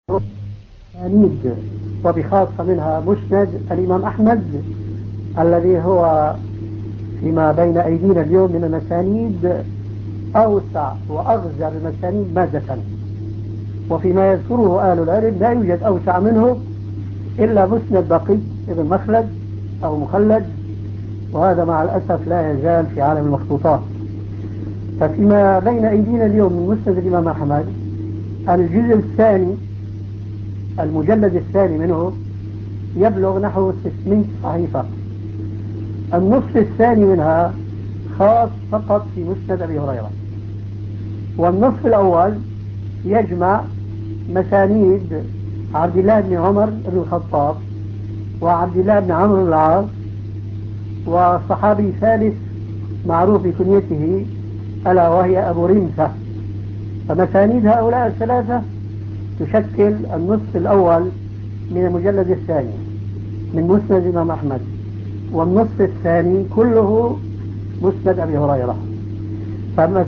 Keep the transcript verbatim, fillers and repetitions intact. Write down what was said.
أسانيد، وبخاصة منها مسند الإمام أحمد الذي هو فيما بين أيدينا اليوم من المسانيد أوسع وأغزر المسانيد مادة، وفيما يذكره أهل العلم لا يوجد أوسع منه إلا مسند بقي ابن مخلد أو مخلد، وهذا مع الأسف لا يزال في عالم المخطوطات. ففيما بين أيدينا اليوم من مسند الإمام أحمد الجزء الثاني المجلد الثاني منه يبلغ نحو ستمائة صحيفة، النصف الثاني منها خاص فقط في مسند أبي هريرة، والنصف الأول يجمع مسانيد عبد الله بن عمر بن الخطاب وعبد الله بن عمرو بن العاص وصحابي ثالث معروف بكنيته ألا وهي أبو رمثة. فمسانيد هؤلاء الثلاثة تشكل النصف الأول من المجلد الثاني من مسند الإمام أحمد، والنصف الثاني كله مسند أبي هريرة.